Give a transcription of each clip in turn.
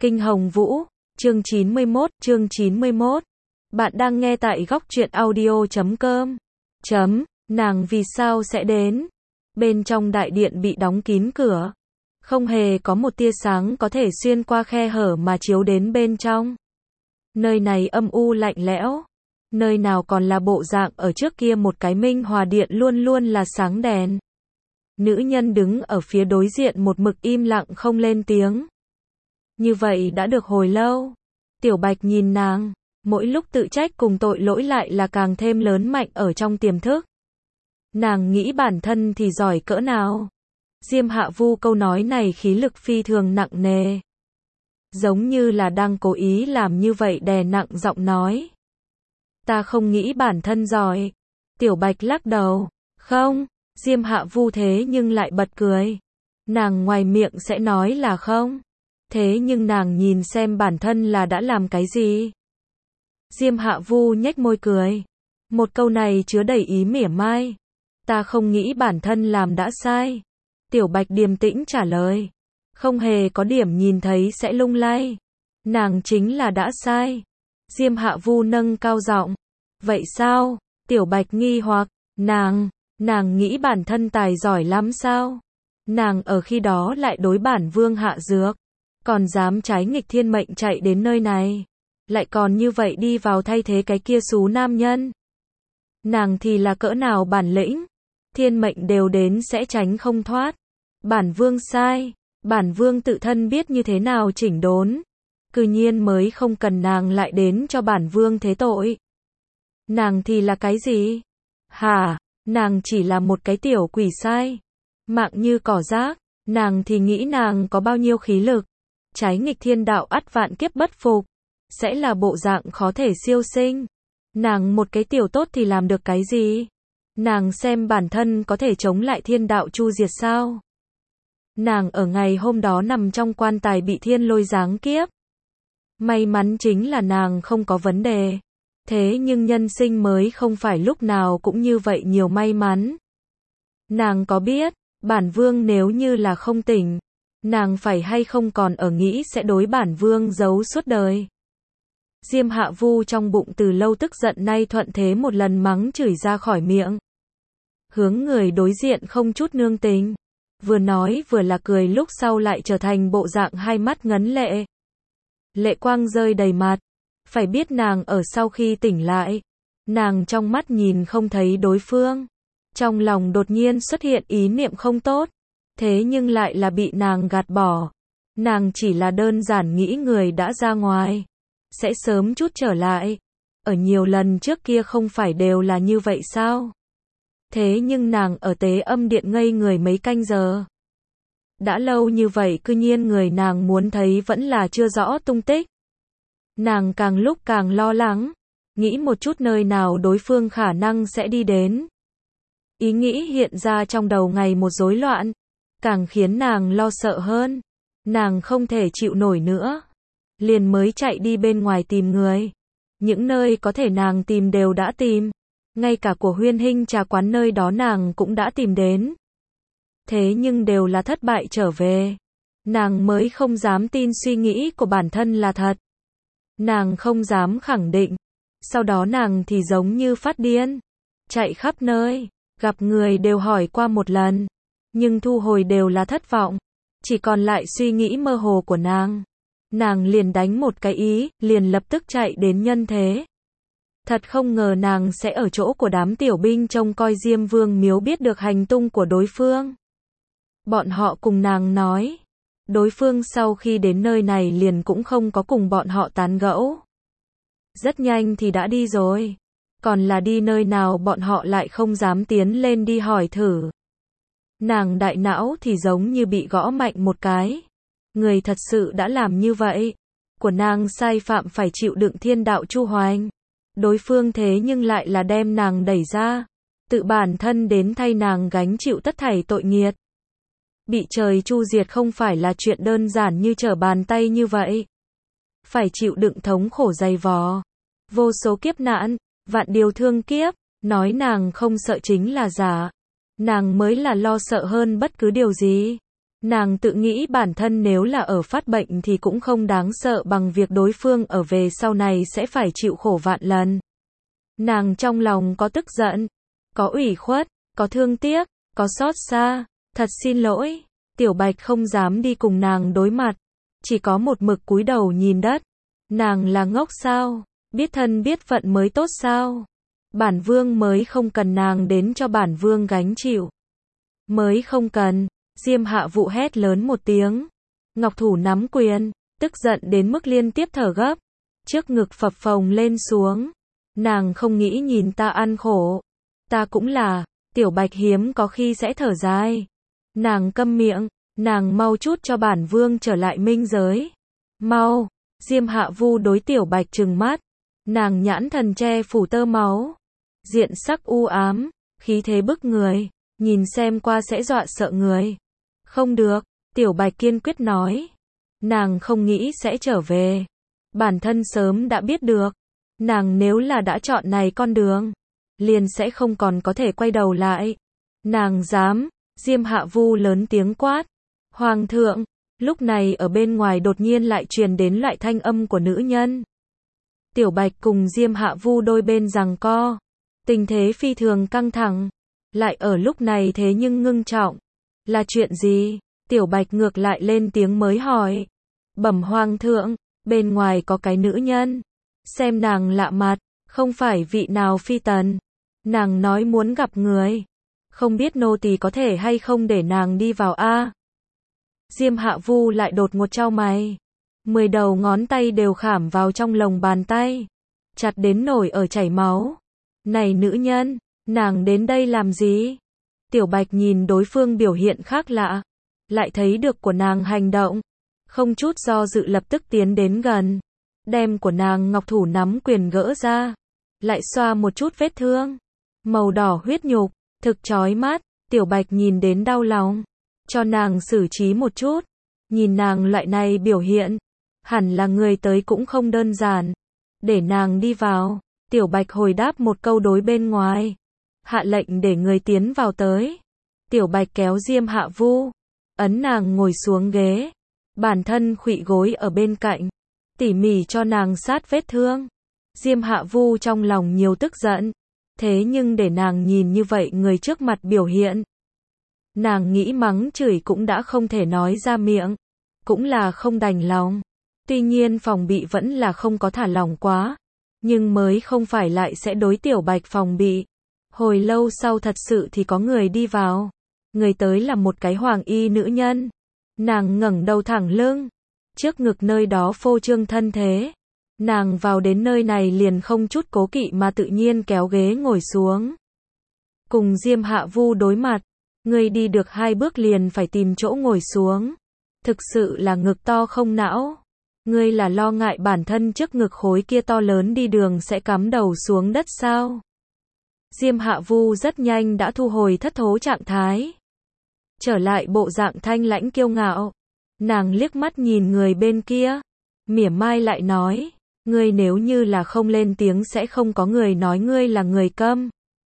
Kinh Hồng Vũ, chương 91. Bạn đang nghe tại góc truyện audio.com. Nàng vì sao sẽ đến? Bên trong đại điện bị đóng kín cửa. Không hề có một tia sáng có thể xuyên qua khe hở mà chiếu đến bên trong. Nơi này âm u lạnh lẽo. Nơi nào còn là bộ dạng ở trước kia một cái minh hòa điện luôn luôn là sáng đèn. Nữ nhân đứng ở phía đối diện một mực im lặng không lên tiếng. Như vậy đã được hồi lâu. Tiểu Bạch nhìn nàng, mỗi lúc tự trách cùng tội lỗi lại là càng thêm lớn mạnh ở trong tiềm thức. Nàng nghĩ bản thân thì giỏi cỡ nào. Diêm Hạ Vu câu nói này khí lực phi thường nặng nề. Giống như là đang cố ý làm như vậy đè nặng giọng nói. Ta không nghĩ bản thân giỏi. Tiểu Bạch lắc đầu. Không, Diêm Hạ Vu thế nhưng lại bật cười. Nàng ngoài miệng sẽ nói là không. Thế nhưng nàng nhìn xem bản thân là đã làm cái gì. Diêm Hạ Vu nhếch môi cười. Một câu này chứa đầy ý mỉa mai. Ta không nghĩ bản thân làm đã sai. Tiểu Bạch điềm tĩnh trả lời. Không hề có điểm nhìn thấy sẽ lung lay. Nàng chính là đã sai. Diêm Hạ Vu nâng cao giọng. Vậy sao? Tiểu Bạch nghi hoặc. Nàng nghĩ bản thân tài giỏi lắm sao? Nàng ở khi đó lại đối bản vương hạ dược. Còn dám trái nghịch thiên mệnh chạy đến nơi này. Lại còn như vậy đi vào thay thế cái kia xú nam nhân. Nàng thì là cỡ nào bản lĩnh. Thiên mệnh đều đến sẽ tránh không thoát. Bản vương sai. Bản vương tự thân biết như thế nào chỉnh đốn. Cư nhiên mới không cần nàng lại đến cho bản vương thế tội. Nàng thì là cái gì? Hả? Nàng chỉ là một cái tiểu quỷ sai. Mạng như cỏ rác. Nàng thì nghĩ nàng có bao nhiêu khí lực. Trái nghịch thiên đạo ắt vạn kiếp bất phục. Sẽ là bộ dạng khó thể siêu sinh. Nàng một cái tiểu tốt thì làm được cái gì? Nàng xem bản thân có thể chống lại thiên đạo chu diệt sao? Nàng ở ngày hôm đó nằm trong quan tài bị thiên lôi giáng kiếp. May mắn chính là nàng không có vấn đề. Thế nhưng nhân sinh mới không phải lúc nào cũng như vậy nhiều may mắn. Nàng có biết, bản vương nếu như là không tỉnh, nàng phải hay không còn ở nghĩ sẽ đối bản vương giấu suốt đời. Diêm Hạ Vu trong bụng từ lâu tức giận nay thuận thế một lần mắng chửi ra khỏi miệng. Hướng người đối diện không chút nương tình. Vừa nói vừa là cười lúc sau lại trở thành bộ dạng hai mắt ngấn lệ. Lệ quang rơi đầy mặt. Phải biết nàng ở sau khi tỉnh lại. Nàng trong mắt nhìn không thấy đối phương. Trong lòng đột nhiên xuất hiện ý niệm không tốt. Thế nhưng lại là bị nàng gạt bỏ. Nàng chỉ là đơn giản nghĩ người đã ra ngoài. Sẽ sớm chút trở lại. Ở nhiều lần trước kia không phải đều là như vậy sao? Thế nhưng nàng ở tế âm điện ngây người mấy canh giờ. Đã lâu như vậy cư nhiên người nàng muốn thấy vẫn là chưa rõ tung tích. Nàng càng lúc càng lo lắng. Nghĩ một chút nơi nào đối phương khả năng sẽ đi đến. Ý nghĩ hiện ra trong đầu ngày một rối loạn. Càng khiến nàng lo sợ hơn. Nàng không thể chịu nổi nữa. Liền mới chạy đi bên ngoài tìm người. Những nơi có thể nàng tìm đều đã tìm. Ngay cả của Huyên Hinh trà quán nơi đó nàng cũng đã tìm đến. Thế nhưng đều là thất bại trở về. Nàng mới không dám tin suy nghĩ của bản thân là thật. Nàng không dám khẳng định. Sau đó nàng thì giống như phát điên. Chạy khắp nơi. Gặp người đều hỏi qua một lần. Nhưng thu hồi đều là thất vọng. Chỉ còn lại suy nghĩ mơ hồ của nàng. Nàng liền đánh một cái ý, liền lập tức chạy đến nhân thế. Thật không ngờ nàng sẽ ở chỗ của đám tiểu binh trông coi Diêm Vương miếu biết được hành tung của đối phương. Bọn họ cùng nàng nói. Đối phương sau khi đến nơi này liền cũng không có cùng bọn họ tán gẫu. Rất nhanh thì đã đi rồi. Còn là đi nơi nào bọn họ lại không dám tiến lên đi hỏi thử. Nàng đại não thì giống như bị gõ mạnh một cái. Người thật sự đã làm như vậy. Của nàng sai phạm phải chịu đựng thiên đạo chu hoành. Đối phương thế nhưng lại là đem nàng đẩy ra. Tự bản thân đến thay nàng gánh chịu tất thảy tội nghiệt. Bị trời chu diệt không phải là chuyện đơn giản như trở bàn tay như vậy. Phải chịu đựng thống khổ dày vò. Vô số kiếp nạn, vạn điều thương kiếp. Nói nàng không sợ chính là giả. Nàng mới là lo sợ hơn bất cứ điều gì. Nàng tự nghĩ bản thân nếu là ở phát bệnh thì cũng không đáng sợ bằng việc đối phương ở về sau này sẽ phải chịu khổ vạn lần. Nàng trong lòng có tức giận, có ủy khuất, có thương tiếc, có xót xa, thật xin lỗi. Tiểu Bạch không dám đi cùng nàng đối mặt, chỉ có một mực cúi đầu nhìn đất. Nàng là ngốc sao? Biết thân biết phận mới tốt sao? Bản vương mới không cần nàng đến cho bản vương gánh chịu. Mới không cần. Diêm Hạ Vũ hét lớn một tiếng. Ngọc thủ nắm quyền, tức giận đến mức liên tiếp thở gấp. Trước ngực phập phồng lên xuống. Nàng không nghĩ nhìn ta ăn khổ. Ta cũng là. Tiểu Bạch hiếm có khi sẽ thở dài. Nàng câm miệng. Nàng mau chút cho bản vương trở lại minh giới. Mau. Diêm Hạ Vu đối Tiểu Bạch trừng mắt. Nàng nhãn thần che phủ tơ máu. Diện sắc u ám, khí thế bức người. Nhìn xem qua sẽ dọa sợ người. Không được, Tiểu Bạch kiên quyết nói. Nàng không nghĩ sẽ trở về. Bản thân sớm đã biết được. Nàng nếu là đã chọn này con đường, liền sẽ không còn có thể quay đầu lại. Nàng dám. Diêm Hạ Vu lớn tiếng quát. Hoàng thượng. Lúc này ở bên ngoài đột nhiên lại truyền đến loại thanh âm của nữ nhân. Tiểu Bạch cùng Diêm Hạ Vu đôi bên giằng co. Tình thế phi thường căng thẳng. Lại ở lúc này thế nhưng ngưng trọng. Là chuyện gì? Tiểu Bạch ngược lại lên tiếng mới hỏi. Bẩm Hoàng thượng, bên ngoài có cái nữ nhân. Xem nàng lạ mặt, không phải vị nào phi tần. Nàng nói muốn gặp người. Không biết nô tỳ có thể hay không để nàng đi vào a? Diêm Hạ Vu lại đột ngột chau mày. 10 đầu ngón tay đều khảm vào trong lòng bàn tay. Chặt đến nổi ở chảy máu. Này nữ nhân, nàng đến đây làm gì? Tiểu Bạch nhìn đối phương biểu hiện khác lạ. Lại thấy được của nàng hành động. Không chút do dự lập tức tiến đến gần. Đem của nàng ngọc thủ nắm quyền gỡ ra. Lại xoa một chút vết thương. Màu đỏ huyết nhục, thực chói mắt. Tiểu Bạch nhìn đến đau lòng. Cho nàng xử trí một chút. Nhìn nàng loại này biểu hiện. Hẳn là người tới cũng không đơn giản. Để nàng đi vào. Tiểu Bạch hồi đáp một câu đối bên ngoài. Hạ lệnh để người tiến vào tới. Tiểu Bạch kéo Diêm Hạ Vu. Ấn nàng ngồi xuống ghế. Bản thân khuỵu gối ở bên cạnh. Tỉ mỉ cho nàng sát vết thương. Diêm Hạ Vu trong lòng nhiều tức giận. Thế nhưng để nàng nhìn như vậy người trước mặt biểu hiện. Nàng nghĩ mắng chửi cũng đã không thể nói ra miệng. Cũng là không đành lòng. Tuy nhiên phòng bị vẫn là không có thả lỏng quá. Nhưng mới không phải lại sẽ đối Tiểu Bạch phòng bị. Hồi lâu sau thật sự thì có người đi vào. Người tới là một cái hoàng y nữ nhân. Nàng ngẩng đầu thẳng lưng. Trước ngực nơi đó phô trương thân thế. Nàng vào đến nơi này liền không chút cố kỵ mà tự nhiên kéo ghế ngồi xuống. Cùng Diêm Hạ Vu đối mặt. Người đi được 2 bước liền phải tìm chỗ ngồi xuống. Thực sự là ngực to không não. Ngươi là lo ngại bản thân trước ngực khối kia to lớn đi đường sẽ cắm đầu xuống đất sao? Diêm Hạ Vu rất nhanh đã thu hồi thất thố trạng thái. Trở lại bộ dạng thanh lãnh kiêu ngạo. Nàng liếc mắt nhìn người bên kia. Mỉa mai lại nói. Ngươi nếu như là không lên tiếng sẽ không có người nói ngươi là người câm.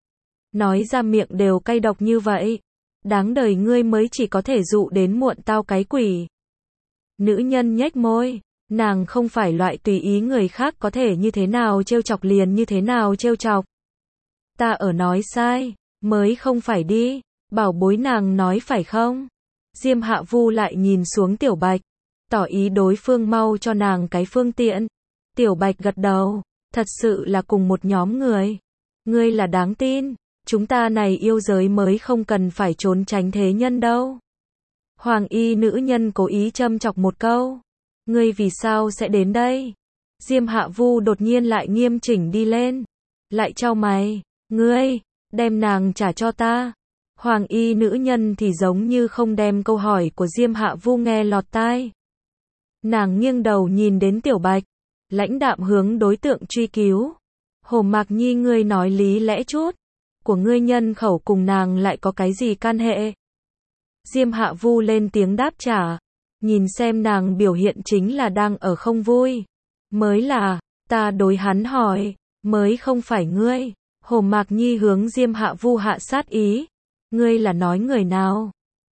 Nói ra miệng đều cay độc như vậy. Đáng đời ngươi mới chỉ có thể dụ đến muộn tao cái quỷ. Nữ nhân nhếch môi. Nàng không phải loại tùy ý người khác có thể như thế nào trêu chọc liền như thế nào trêu chọc. Ta ở nói sai, mới không phải đi. Bảo bối nàng nói phải không? Diêm Hạ Vu lại nhìn xuống Tiểu Bạch. Tỏ ý đối phương mau cho nàng cái phương tiện. Tiểu Bạch gật đầu. Thật sự là cùng một nhóm người. Ngươi là đáng tin. Chúng ta này yêu giới mới không cần phải trốn tránh thế nhân đâu. Hoàng y nữ nhân cố ý châm chọc một câu. Ngươi vì sao sẽ đến đây? Diêm Hạ Vu đột nhiên lại nghiêm chỉnh đi lên. Lại chau mày. Ngươi, đem nàng trả cho ta. Hoàng y nữ nhân thì giống như không đem câu hỏi của Diêm Hạ Vu nghe lọt tai. Nàng nghiêng đầu nhìn đến Tiểu Bạch. Lãnh đạm hướng đối tượng truy cứu. Hồ Mạc Nhi ngươi nói lý lẽ chút. Của ngươi nhân khẩu cùng nàng lại có cái gì can hệ? Diêm Hạ Vu lên tiếng đáp trả. Nhìn xem nàng biểu hiện chính là đang ở không vui. Mới là, ta đối hắn hỏi, mới không phải ngươi. Hồ Mạc Nhi hướng Diêm Hạ Vu hạ sát ý. Ngươi là nói người nào?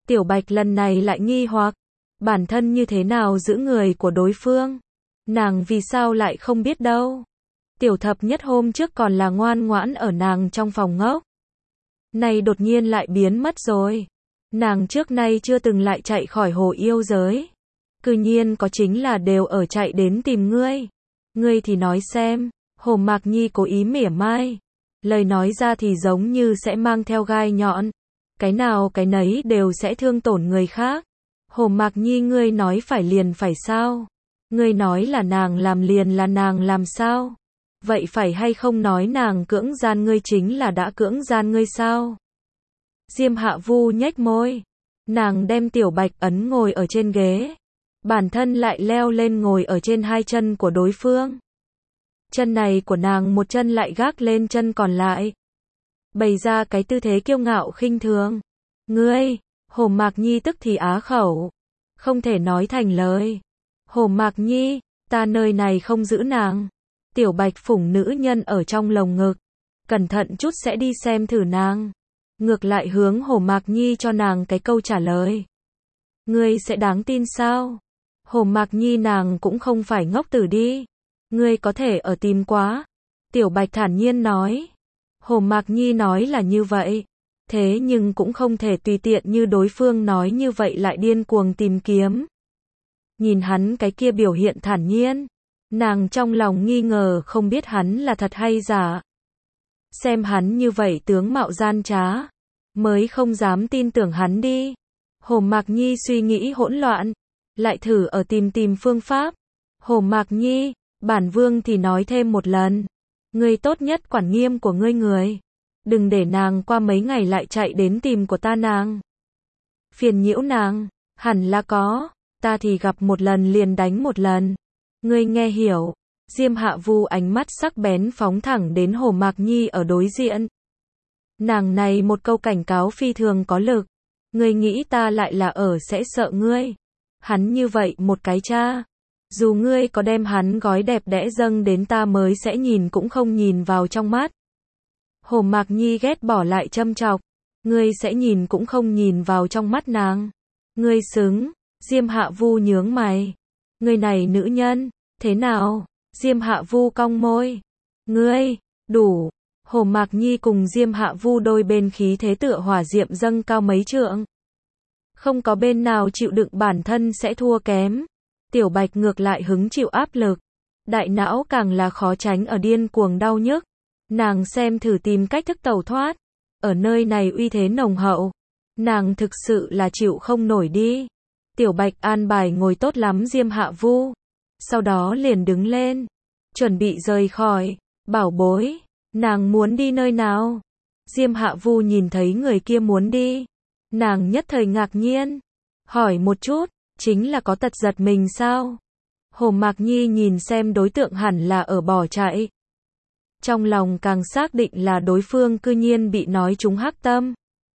Tiểu Bạch lần này lại nghi hoặc, bản thân như thế nào giữ người của đối phương? Nàng vì sao lại không biết đâu? Tiểu Thập Nhất hôm trước còn là ngoan ngoãn ở nàng trong phòng ngốc. Này đột nhiên lại biến mất rồi. Nàng trước nay chưa từng lại chạy khỏi hồ yêu giới. Cư nhiên có chính là đều ở chạy đến tìm ngươi. Ngươi thì nói xem, Hồ Mạc Nhi cố ý mỉa mai. Lời nói ra thì giống như sẽ mang theo gai nhọn. Cái nào cái nấy đều sẽ thương tổn người khác. Hồ Mạc Nhi ngươi nói phải liền phải sao? Ngươi nói là nàng làm liền là nàng làm sao? Vậy phải hay không nói nàng cưỡng gian ngươi chính là đã cưỡng gian ngươi sao? Diêm Hạ Vu nhếch môi. Nàng đem Tiểu Bạch ấn ngồi ở trên ghế. Bản thân lại leo lên ngồi ở trên hai chân của đối phương. Chân này của nàng một chân lại gác lên chân còn lại. Bày ra cái tư thế kiêu ngạo khinh thường. Ngươi, Hồ Mạc Nhi tức thì á khẩu. Không thể nói thành lời. Hồ Mạc Nhi, ta nơi này không giữ nàng. Tiểu Bạch phủng nữ nhân ở trong lồng ngực. Cẩn thận chút sẽ đi xem thử nàng. Ngược lại hướng Hồ Mạc Nhi cho nàng cái câu trả lời. Ngươi sẽ đáng tin sao? Hồ Mạc Nhi nàng cũng không phải ngốc tử đi. Ngươi có thể ở tìm quá. Tiểu Bạch thản nhiên nói. Hồ Mạc Nhi nói là như vậy. Thế nhưng cũng không thể tùy tiện như đối phương nói như vậy lại điên cuồng tìm kiếm. Nhìn hắn cái kia biểu hiện thản nhiên. Nàng trong lòng nghi ngờ không biết hắn là thật hay giả. Xem hắn như vậy tướng mạo gian trá. Mới không dám tin tưởng hắn đi. Hồ Mạc Nhi suy nghĩ hỗn loạn. Lại thử ở tìm phương pháp. Hồ Mạc Nhi, bản vương thì nói thêm một lần. Ngươi tốt nhất quản nghiêm của ngươi người. Đừng để nàng qua mấy ngày lại chạy đến tìm của ta nàng. Phiền nhiễu nàng, hẳn là có. Ta thì gặp một lần liền đánh một lần. Ngươi nghe hiểu. Diêm Hạ Vu ánh mắt sắc bén phóng thẳng đến Hồ Mạc Nhi ở đối diện. Nàng này một câu cảnh cáo phi thường có lực. Ngươi nghĩ ta lại là ở sẽ sợ ngươi. Hắn như vậy một cái cha. Dù ngươi có đem hắn gói đẹp đẽ dâng đến ta mới sẽ nhìn cũng không nhìn vào trong mắt. Hồ Mạc Nhi ghét bỏ lại châm chọc. Ngươi sẽ nhìn cũng không nhìn vào trong mắt nàng. Ngươi xứng. Diêm Hạ Vu nhướng mày. Ngươi này nữ nhân, thế nào? Diêm Hạ Vu cong môi. Ngươi, đủ. Hồ Mạc Nhi cùng Diêm Hạ Vu đôi bên khí thế tựa hỏa diệm dâng cao mấy trượng. Không có bên nào chịu đựng bản thân sẽ thua kém. Tiểu Bạch ngược lại hứng chịu áp lực. Đại não càng là khó tránh ở điên cuồng đau nhức. Nàng xem thử tìm cách thức tẩu thoát. Ở nơi này uy thế nồng hậu. Nàng thực sự là chịu không nổi đi. Tiểu Bạch an bài ngồi tốt lắm Diêm Hạ Vu. Sau đó liền đứng lên. Chuẩn bị rời khỏi. Bảo bối. Nàng muốn đi nơi nào? Diêm Hạ Vu nhìn thấy người kia muốn đi. Nàng nhất thời ngạc nhiên. Hỏi một chút. Chính là có tật giật mình sao? Hồ Mạc Nhi nhìn xem đối tượng hẳn là ở bỏ chạy. Trong lòng càng xác định là đối phương cư nhiên bị nói trúng hắc tâm.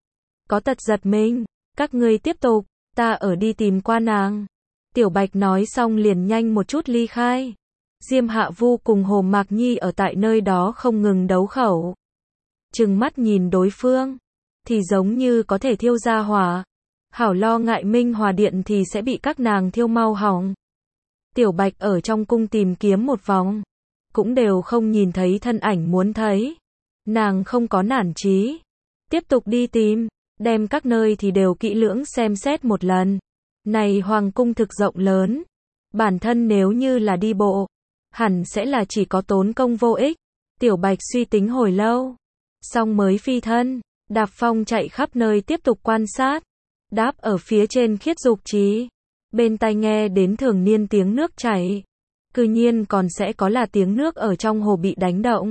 Có tật giật mình. Các ngươi tiếp tục. Ta ở đi tìm qua nàng. Tiểu Bạch nói xong liền nhanh một chút ly khai. Diêm Hạ Vu cùng Hồ Mạc Nhi ở tại nơi đó không ngừng đấu khẩu. Trừng mắt nhìn đối phương. Thì giống như có thể thiêu ra hỏa. Hảo lo ngại Minh Hòa Điện thì sẽ bị các nàng thiêu mau hỏng. Tiểu Bạch ở trong cung tìm kiếm một vòng. Cũng đều không nhìn thấy thân ảnh muốn thấy. Nàng không có nản chí. Tiếp tục đi tìm. Đem các nơi thì đều kỹ lưỡng xem xét một lần. Này hoàng cung thực rộng lớn. Bản thân nếu như là đi bộ. Hẳn sẽ là chỉ có tốn công vô ích. Tiểu Bạch suy tính hồi lâu. Xong mới phi thân. Đạp phong chạy khắp nơi tiếp tục quan sát. Đáp ở phía trên Khiết Dục Trì. Bên tai nghe đến thường niên tiếng nước chảy. Cư nhiên còn sẽ có là tiếng nước ở trong hồ bị đánh động.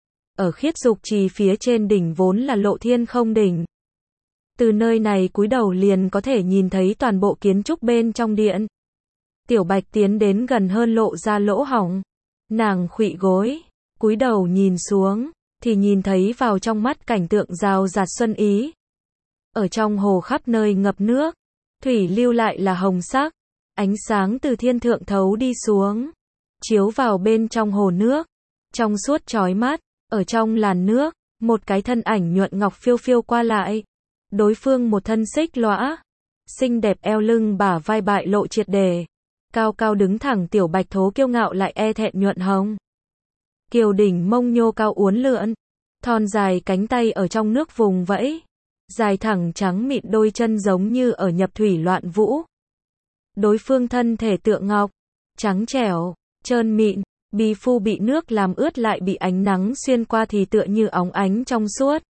Ở Khiết Dục Trì phía trên đỉnh vốn là Lộ Thiên Không đỉnh. Từ nơi này cúi đầu liền có thể nhìn thấy toàn bộ kiến trúc bên trong điện. Tiểu Bạch tiến đến gần hơn lộ ra lỗ hổng. Nàng khuỵu gối, cúi đầu nhìn xuống, thì nhìn thấy vào trong mắt cảnh tượng rào rạt xuân ý. Ở trong hồ khắp nơi ngập nước, thủy lưu lại là hồng sắc, ánh sáng từ thiên thượng thấu đi xuống, chiếu vào bên trong hồ nước, trong suốt chói mắt, ở trong làn nước, một cái thân ảnh nhuận ngọc phiêu phiêu qua lại. Đối phương một thân xích lõa, xinh đẹp eo lưng bả vai bại lộ triệt để. Cao cao đứng thẳng tiểu bạch thố kiêu ngạo lại e thẹn nhuận hồng. Kiều đỉnh mông nhô cao uốn lượn, thon dài cánh tay ở trong nước vùng vẫy, dài thẳng trắng mịn đôi chân giống như ở nhập thủy loạn vũ. Đối phương thân thể tựa ngọc, trắng trẻo, trơn mịn, bì phu bị nước làm ướt lại bị ánh nắng xuyên qua thì tựa như óng ánh trong suốt.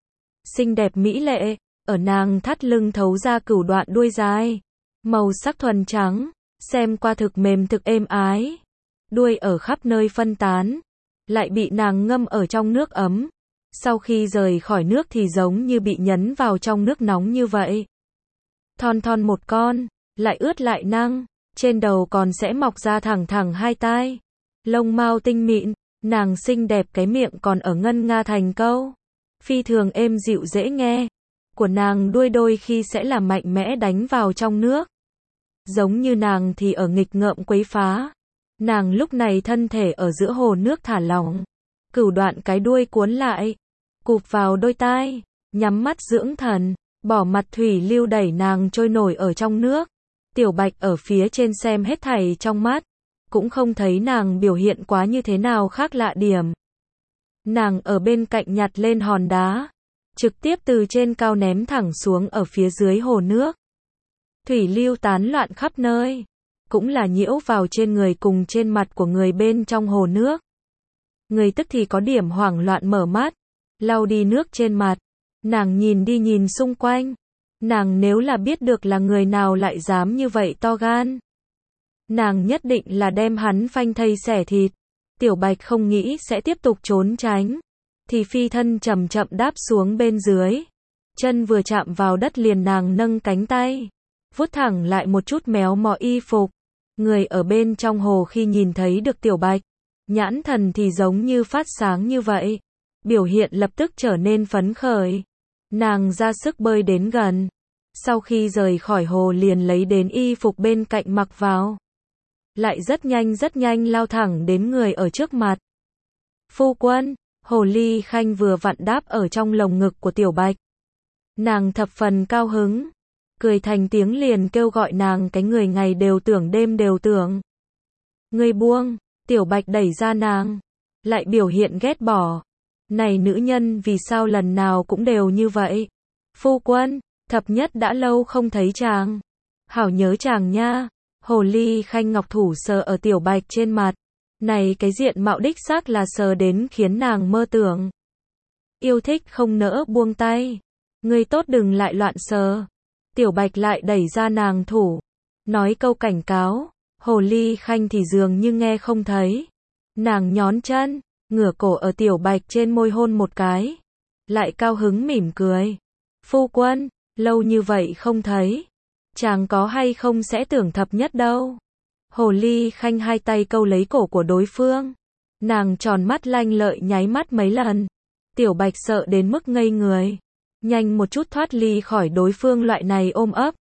Xinh đẹp mỹ lệ, ở nàng thắt lưng thấu ra cửu đoạn đuôi dài, màu sắc thuần trắng, xem qua thực mềm thực êm ái. Đuôi ở khắp nơi phân tán, lại bị nàng ngâm ở trong nước ấm. Sau khi rời khỏi nước thì giống như bị nhấn vào trong nước nóng như vậy. Thon thon một con, lại ướt lại năng, trên đầu còn sẽ mọc ra thẳng thẳng hai tai. Lông mao tinh mịn, nàng xinh đẹp cái miệng còn ở ngân nga thành câu. Phi thường êm dịu dễ nghe. Của nàng đuôi đôi khi sẽ là mạnh mẽ đánh vào trong nước. Giống như nàng thì ở nghịch ngợm quấy phá. Nàng lúc này thân thể ở giữa hồ nước thả lỏng. Cửu đoạn cái đuôi cuốn lại, cụp vào đôi tai, nhắm mắt dưỡng thần, bỏ mặt thủy lưu đẩy nàng trôi nổi ở trong nước. Tiểu bạch ở phía trên xem hết thảy trong mắt, cũng không thấy nàng biểu hiện quá như thế nào khác lạ điểm. Nàng ở bên cạnh nhặt lên hòn đá, trực tiếp từ trên cao ném thẳng xuống ở phía dưới hồ nước. Thủy lưu tán loạn khắp nơi, cũng là nhiễu vào trên người cùng trên mặt của người bên trong hồ nước. Người tức thì có điểm hoảng loạn mở mắt, lau đi nước trên mặt. Nàng nhìn đi nhìn xung quanh. Nàng nếu là biết được là người nào lại dám như vậy to gan, nàng nhất định là đem hắn phanh thây xẻ thịt. Tiểu bạch không nghĩ sẽ tiếp tục trốn tránh, thì phi thân chậm chậm đáp xuống bên dưới. Chân vừa chạm vào đất liền nàng nâng cánh tay, vuốt thẳng lại một chút méo mó y phục. Người ở bên trong hồ khi nhìn thấy được tiểu bạch, nhãn thần thì giống như phát sáng như vậy. Biểu hiện lập tức trở nên phấn khởi. Nàng ra sức bơi đến gần. Sau khi rời khỏi hồ liền lấy đến y phục bên cạnh mặc vào. Lại rất nhanh lao thẳng đến người ở trước mặt. Phu quân, hồ ly khanh vừa vặn đáp ở trong lồng ngực của tiểu bạch. Nàng thập phần cao hứng, cười thành tiếng liền kêu gọi nàng cái người ngày đều tưởng đêm đều tưởng. Ngươi buông, tiểu bạch đẩy ra nàng, lại biểu hiện ghét bỏ. Này nữ nhân vì sao lần nào cũng đều như vậy? Phu quân, thập nhất đã lâu không thấy chàng. Hảo nhớ chàng nha. Hồ ly khanh ngọc thủ sờ ở tiểu bạch trên mặt. Này cái diện mạo đích xác là sờ đến khiến nàng mơ tưởng. Yêu thích không nỡ buông tay. Ngươi tốt đừng lại loạn sờ. Tiểu bạch lại đẩy ra nàng thủ. Nói câu cảnh cáo. Hồ ly khanh thì dường như nghe không thấy. Nàng nhón chân, ngửa cổ ở tiểu bạch trên môi hôn một cái. Lại cao hứng mỉm cười. Phu quân, lâu như vậy không thấy. Chàng có hay không sẽ tưởng thập nhất đâu. Hồ ly khanh hai tay câu lấy cổ của đối phương. Nàng tròn mắt lanh lợi nháy mắt mấy lần. Tiểu bạch sợ đến mức ngây người. Nhanh một chút thoát ly khỏi đối phương loại này ôm ấp.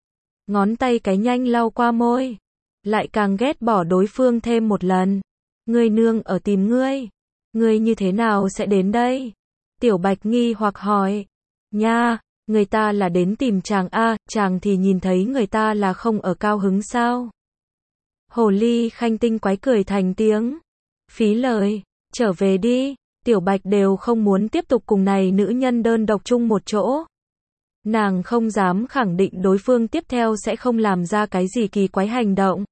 Ngón tay cái nhanh lau qua môi. Lại càng ghét bỏ đối phương thêm một lần. Ngươi nương ở tìm ngươi. Ngươi như thế nào sẽ đến đây? Tiểu bạch nghi hoặc hỏi. Nha, người ta là đến tìm chàng a, chàng thì nhìn thấy người ta là không ở cao hứng sao? Hồ ly khanh tinh quái cười thành tiếng. Phí lời, trở về đi. Tiểu bạch đều không muốn tiếp tục cùng này nữ nhân đơn độc chung một chỗ. Nàng không dám khẳng định đối phương tiếp theo sẽ không làm ra cái gì kỳ quái hành động.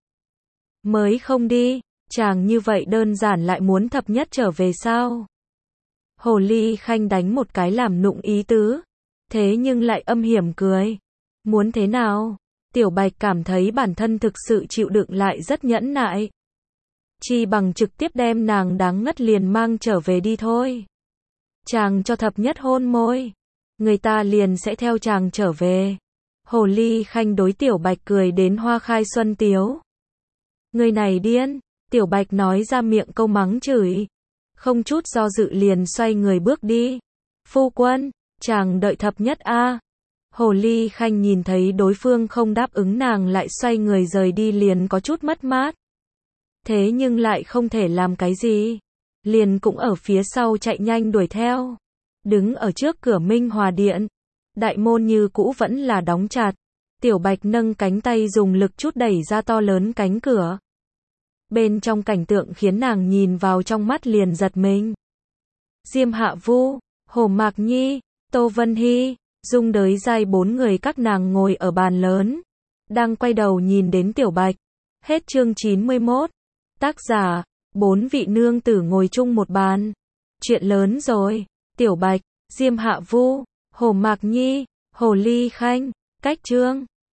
Mới không đi, chàng như vậy đơn giản lại muốn thập nhất trở về sao? Hồ ly khanh đánh một cái làm nụng ý tứ. Thế nhưng lại âm hiểm cười. Muốn thế nào? Tiểu bạch cảm thấy bản thân thực sự chịu đựng lại rất nhẫn nại. Chi bằng trực tiếp đem nàng đáng ngất liền mang trở về đi thôi. Chàng cho thập nhất hôn môi. Người ta liền sẽ theo chàng trở về. Hồ ly khanh đối tiểu bạch cười đến hoa khai xuân tiếu. Người này điên. Tiểu bạch nói ra miệng câu mắng chửi. Không chút do dự liền xoay người bước đi. Phu quân, chàng đợi thập nhất a. Hồ ly khanh nhìn thấy đối phương không đáp ứng nàng lại xoay người rời đi liền có chút mất mát. Thế nhưng lại không thể làm cái gì. Liền cũng ở phía sau chạy nhanh đuổi theo. Đứng ở trước cửa Minh Hòa Điện. Đại môn như cũ vẫn là đóng chặt. Tiểu Bạch nâng cánh tay dùng lực chút đẩy ra to lớn cánh cửa. Bên trong cảnh tượng khiến nàng nhìn vào trong mắt liền giật mình. Diêm Hạ Vu, Hồ Mạc Nhi, Tô Vân Hy, Dung Đới Giai 4 người các nàng ngồi ở bàn lớn, đang quay đầu nhìn đến Tiểu Bạch. Hết chương 91. Tác giả, 4 vị nương tử ngồi chung một bàn. Chuyện lớn rồi. Tiểu Bạch, Diêm Hạ Vu, Hồ Mạc Nhi, Hồ Ly Khanh. Cách chương